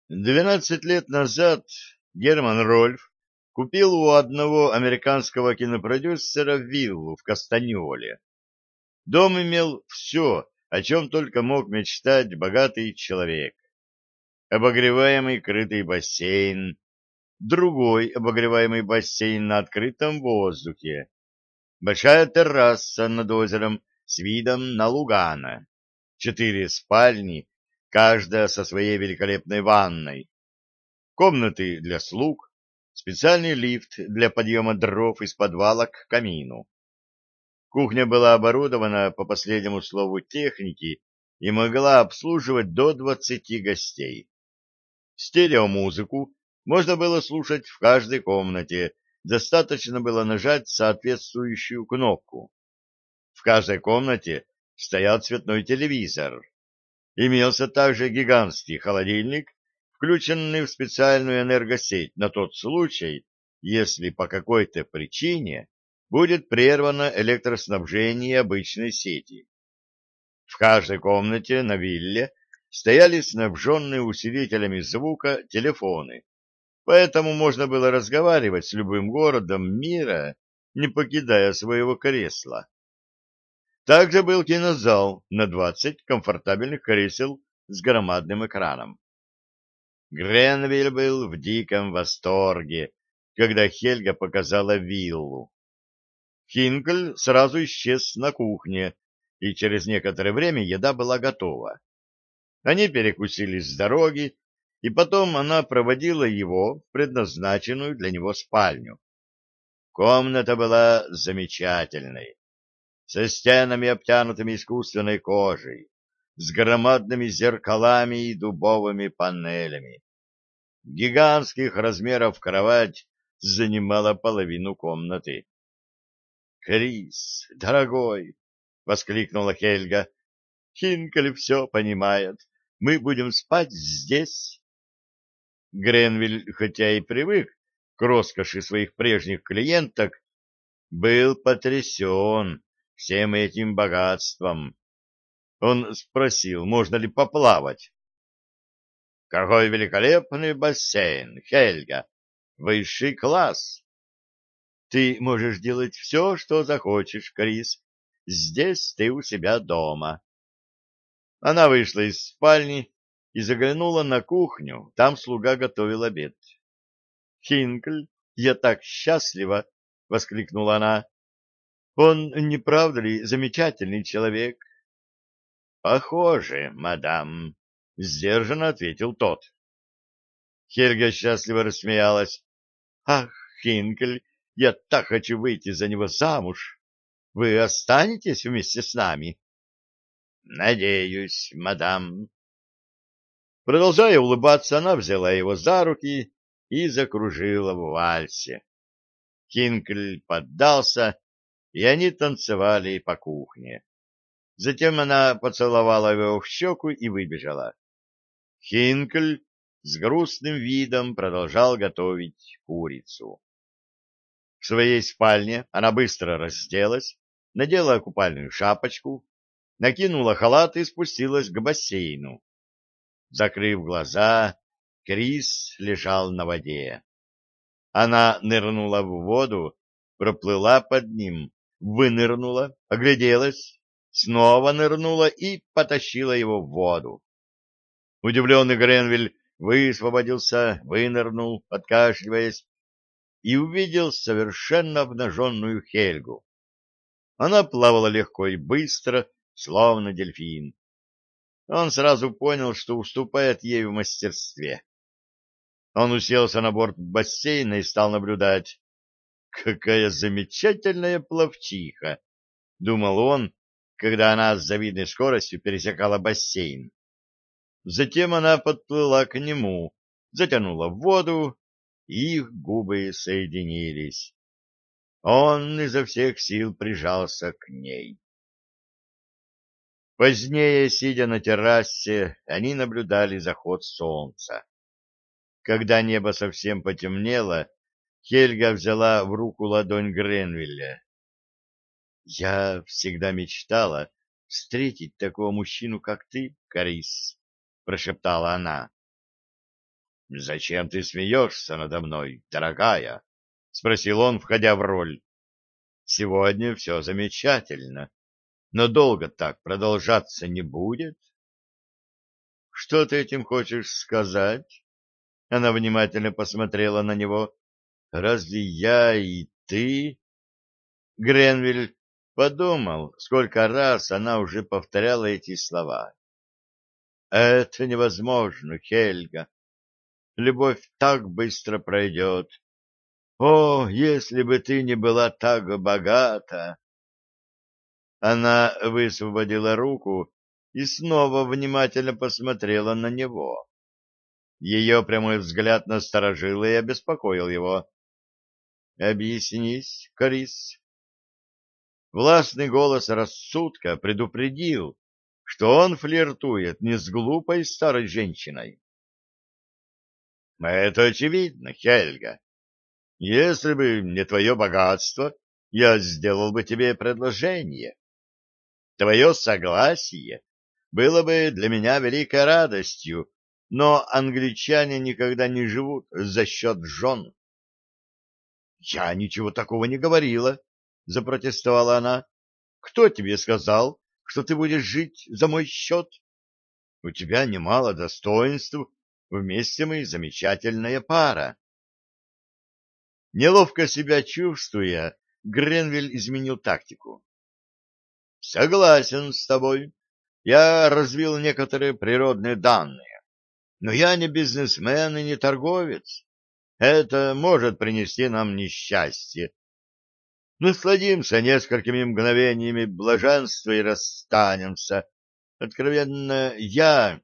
12 лет назад Герман Рольф купил у одного американского кинопродюсера виллу в Кастаньоле. Дом имел все, о чем только мог мечтать богатый человек. Обогреваемый крытый бассейн, другой обогреваемый бассейн на открытом воздухе, большая терраса над озером с видом на Лугано, 4 спальни, каждая со своей великолепной ванной, комнаты для слуг, специальный лифт для подъема дров из подвала к камину. Кухня была оборудована по последнему слову техники и могла обслуживать до 20 гостей. Стереомузыку можно было слушать в каждой комнате, достаточно было нажать соответствующую кнопку. В каждой комнате стоял цветной телевизор. Имелся также гигантский холодильник, включенный в специальную энергосеть на тот случай, если по какой-то причине будет прервано электроснабжение обычной сети. В каждой комнате на вилле стояли снабженные усилителями звука телефоны, поэтому можно было разговаривать с любым городом мира, не покидая своего кресла. Также был кинозал на 20 комфортабельных кресел с громадным экраном. Гренвилл был в диком восторге, когда Хельга показала виллу. Хинкель сразу исчез на кухне, и через некоторое время еда была готова. Они перекусили с дороги, и потом она проводила его в предназначенную для него спальню. Комната была замечательной, со стенами, обтянутыми искусственной кожей, с громадными зеркалами и дубовыми панелями. Гигантских размеров кровать занимала половину комнаты. — Крис, дорогой! — воскликнула Хельга. — Хинкель все понимает. Мы будем спать здесь. Гренвилл, хотя и привык к роскоши своих прежних клиенток, был потрясен всем этим богатством. Он спросил, можно ли поплавать. — Какой великолепный бассейн, Хельга! Высший класс! — Ты можешь делать все, что захочешь, Крис. Здесь ты у себя дома. Она вышла из спальни и заглянула на кухню. Там слуга готовил обед. — Хинкль, я так счастлива! — воскликнула она. — Он, не правда ли, замечательный человек? — Похоже, мадам, — сдержанно ответил тот. Хельга счастливо рассмеялась. — Ах, Хинкль, я так хочу выйти за него замуж. Вы останетесь вместе с нами? — Надеюсь, мадам. Продолжая улыбаться, она взяла его за руки и закружила в вальсе. Хинкль поддался, и они танцевали по кухне. Затем она поцеловала его в щеку и выбежала. Хинкль с грустным видом продолжал готовить курицу. В своей спальне она быстро разделась, надела купальную шапочку, накинула халат и спустилась к бассейну. Закрыв глаза, Крис лежал на воде. Она нырнула в воду, проплыла под ним, вынырнула, огляделась, снова нырнула и потащила его в воду. Удивленный Гренвилл высвободился, вынырнул, откашливаясь, и увидел совершенно обнаженную Хельгу. Она плавала легко и быстро, словно дельфин. Он сразу понял, что уступает ей в мастерстве. Он уселся на борт бассейна и стал наблюдать. «Какая замечательная пловчиха!» — думал он, когда она с завидной скоростью пересекала бассейн. Затем она подплыла к нему, затянула в воду, и их губы соединились. Он изо всех сил прижался к ней. Позднее, сидя на террасе, они наблюдали заход солнца. Когда небо совсем потемнело, Хельга взяла в руку ладонь Гренвилля. — Я всегда мечтала встретить такого мужчину, как ты, Карис, — прошептала она. — Зачем ты смеешься надо мной, дорогая? — спросил он, входя в роль. — Сегодня все замечательно, но долго так продолжаться не будет. — Что ты этим хочешь сказать? Она внимательно посмотрела на него. — Разве я и ты? Гренвиль подумал, сколько раз она уже повторяла эти слова. — Это невозможно, Хельга. Любовь так быстро пройдет. О, если бы ты не была так богата! Она высвободила руку и снова внимательно посмотрела на него. Ее прямой взгляд насторожил и обеспокоил его. — Объяснись, Крис. Властный голос рассудка предупредил, что он флиртует не с глупой старой женщиной. — Это очевидно, Хельга. Если бы не твое богатство, я сделал бы тебе предложение. Твое согласие было бы для меня великой радостью, но англичане никогда не живут за счет жен. — Я ничего такого не говорила, — запротестовала она. — Кто тебе сказал, что ты будешь жить за мой счет? У тебя немало достоинств, вместе мы замечательная пара. Неловко себя чувствуя, Гренвиль изменил тактику. — Согласен с тобой. Я развил некоторые природные данные. Но я не бизнесмен и не торговец. Это может принести нам несчастье. Насладимся несколькими мгновениями блаженства и расстанемся. Откровенно, я...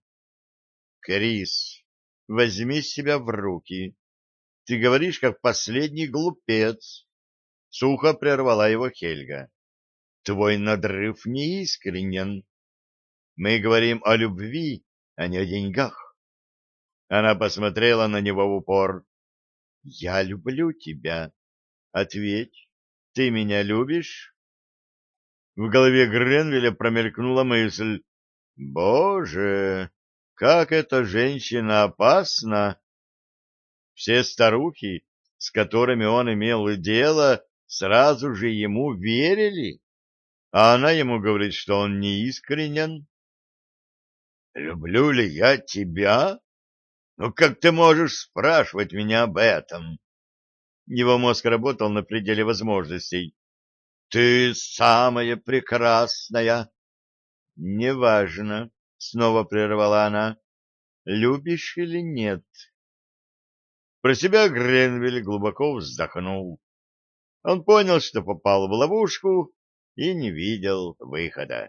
Крис, возьми себя в руки. Ты говоришь, как последний глупец. Сухо прервала его Хельга. Твой надрыв неискренен. Мы говорим о любви, а не о деньгах. Она посмотрела на него в упор. Я люблю тебя. Ответь, ты меня любишь? В голове Гренвилля промелькнула мысль. Боже, как эта женщина опасна! Все старухи, с которыми он имел дело, сразу же ему верили, а она ему говорит, что он неискренен. «Люблю ли я тебя? Ну как ты можешь спрашивать меня об этом?» Его мозг работал на пределе возможностей. «Ты самая прекрасная!» «Неважно», — снова прервала она, — «любишь или нет?» Про себя Гренвиль глубоко вздохнул. Он понял, что попал в ловушку и не видел выхода.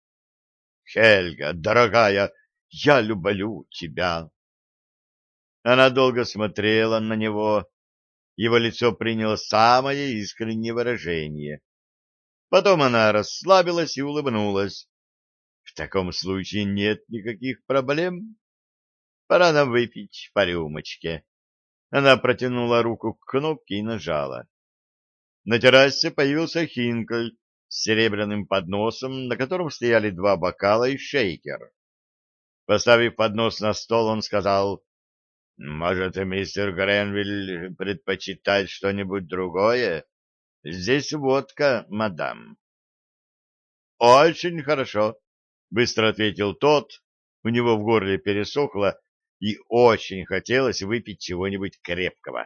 «Хельга, дорогая, я люблю тебя!» Она долго смотрела на него. Его лицо приняло самое искреннее выражение. Потом она расслабилась и улыбнулась. «В таком случае нет никаких проблем. Пора нам выпить по рюмочке». Она протянула руку к кнопке и нажала. На террасе появился Хинкель с серебряным подносом, на котором стояли два бокала и шейкер. Поставив поднос на стол, он сказал: «Может, мистер Гренвиль предпочитает что-нибудь другое? Здесь водка, мадам». «Очень хорошо», — быстро ответил тот. У него в горле пересохло, и очень хотелось выпить чего-нибудь крепкого.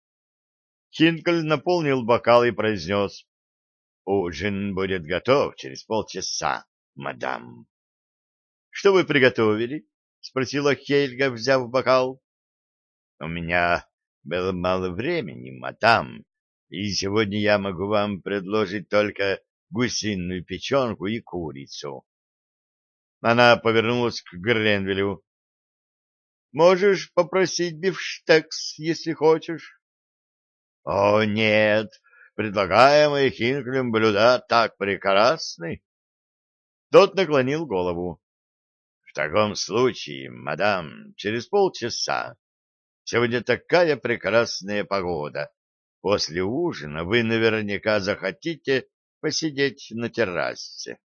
Хинкель наполнил бокал и произнес: «Ужин будет готов через полчаса, мадам». «Что вы приготовили?» — спросила Хельга, взяв бокал. «У меня было мало времени, мадам, и сегодня я могу вам предложить только гусиную печенку и курицу». Она повернулась к Гренвилю. «Можешь попросить бифштекс, если хочешь». «О, нет, предлагаемые Хинклем блюда так прекрасны». Тот наклонил голову. «В таком случае, мадам, через полчаса. Сегодня такая прекрасная погода. После ужина вы наверняка захотите посидеть на террасе».